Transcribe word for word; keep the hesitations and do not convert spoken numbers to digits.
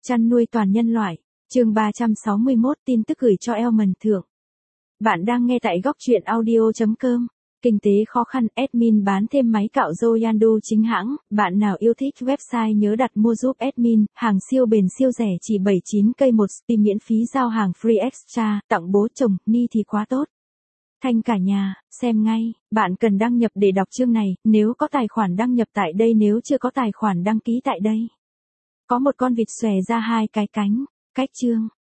Chăn nuôi toàn nhân loại, chương ba trăm sáu mươi mốt tin tức gửi cho Elman Thượng. Bạn đang nghe tại góc truyện audio chấm com. Kinh tế khó khăn, admin bán thêm máy cạo râu Yando chính hãng. Bạn nào yêu thích website nhớ đặt mua giúp admin, hàng siêu bền siêu rẻ chỉ bảy mươi chín cây một, tìm miễn phí giao hàng free extra, tặng bố chồng, ni thì quá tốt. Thanh cả nhà, xem ngay, bạn cần đăng nhập để đọc chương này, nếu có tài khoản đăng nhập tại đây, nếu chưa có tài khoản đăng ký tại đây. Có một con vịt xòe ra hai cái cánh, cách chương,